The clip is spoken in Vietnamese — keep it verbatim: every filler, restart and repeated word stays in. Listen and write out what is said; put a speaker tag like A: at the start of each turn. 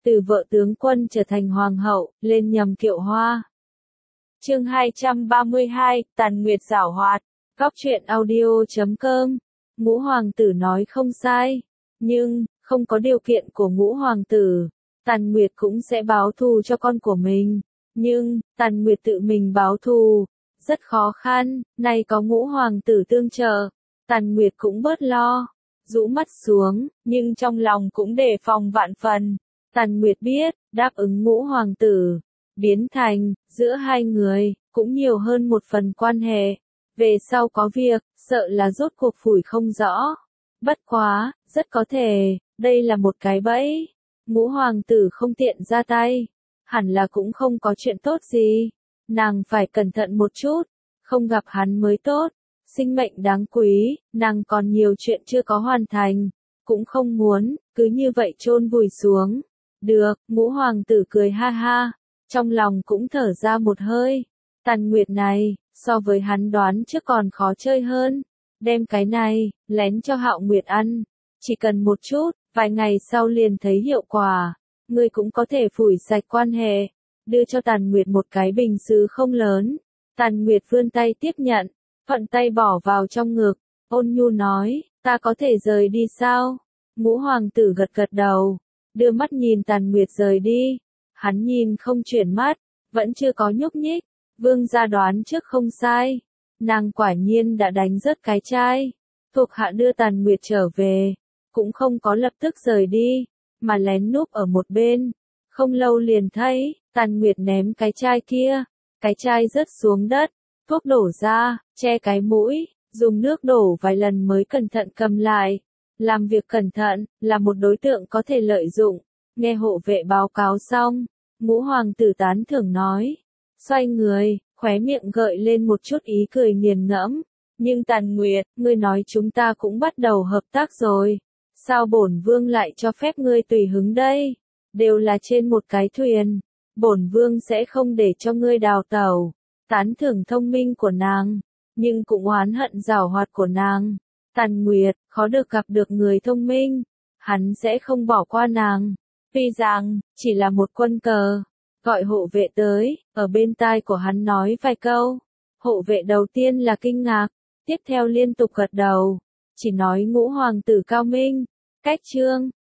A: từ vợ tướng quân trở thành hoàng hậu, lên nhầm kiệu hoa. Chương hai trăm ba mươi hai, Tàn Nguyệt giảo hoạt. Góc truyện audio chấm com. Ngũ hoàng tử nói không sai, nhưng không có điều kiện của ngũ hoàng tử, Tàn Nguyệt cũng sẽ báo thù cho con của mình. Nhưng Tàn Nguyệt tự mình báo thù rất khó khăn, nay có ngũ hoàng tử tương trợ, Tàn Nguyệt cũng bớt lo, rũ mắt xuống, nhưng trong lòng cũng đề phòng vạn phần. Tàn Nguyệt biết, đáp ứng ngũ hoàng tử, biến thành, giữa hai người, cũng nhiều hơn một phần quan hệ. Về sau có việc, sợ là rốt cuộc phủi không rõ. Bất quá, rất có thể, đây là một cái bẫy. Ngũ hoàng tử không tiện ra tay, hẳn là cũng không có chuyện tốt gì. Nàng phải cẩn thận một chút, không gặp hắn mới tốt. Sinh mệnh đáng quý, nàng còn nhiều chuyện chưa có hoàn thành, cũng không muốn, cứ như vậy chôn vùi xuống. Được, ngũ hoàng tử cười ha ha, trong lòng cũng thở ra một hơi. Tàn Nguyệt này, so với hắn đoán trước còn khó chơi hơn. Đem cái này, lén cho Hạo Nguyệt ăn. Chỉ cần một chút, vài ngày sau liền thấy hiệu quả. Ngươi cũng có thể phủi sạch quan hệ. Đưa cho Tàn Nguyệt một cái bình sứ không lớn. Tàn Nguyệt vươn tay tiếp nhận, thuận tay bỏ vào trong ngực. Ôn nhu nói, ta có thể rời đi sao? Ngũ hoàng tử gật gật đầu, đưa mắt nhìn Tàn Nguyệt rời đi. Hắn nhìn không chuyển mắt, vẫn chưa có nhúc nhích. Vương gia đoán trước không sai, nàng quả nhiên đã đánh rớt cái chai. Thuộc hạ đưa Tàn Nguyệt trở về, cũng không có lập tức rời đi, mà lén núp ở một bên. Không lâu liền thấy, Tàn Nguyệt ném cái chai kia, cái chai rớt xuống đất, thuốc đổ ra, che cái mũi, dùng nước đổ vài lần mới cẩn thận cầm lại. Làm việc cẩn thận, là một đối tượng có thể lợi dụng. Nghe hộ vệ báo cáo xong, ngũ hoàng tử tán thưởng nói. Xoay người, khóe miệng gợi lên một chút ý cười nghiền ngẫm. Nhưng Tàn Nguyệt, ngươi nói chúng ta cũng bắt đầu hợp tác rồi. Sao bổn vương lại cho phép ngươi tùy hứng đây? Đều là trên một cái thuyền. Bổn vương sẽ không để cho ngươi đào tẩu. Tán thưởng thông minh của nàng, nhưng cũng oán hận giảo hoạt của nàng. Tàn Nguyệt, khó được gặp được người thông minh. Hắn sẽ không bỏ qua nàng. Tuy rằng, chỉ là một quân cờ. Gọi hộ vệ tới, ở bên tai của hắn nói vài câu. Hộ vệ đầu tiên là kinh ngạc, tiếp theo liên tục gật đầu. Chỉ nói ngũ hoàng tử cao minh. Cách chương,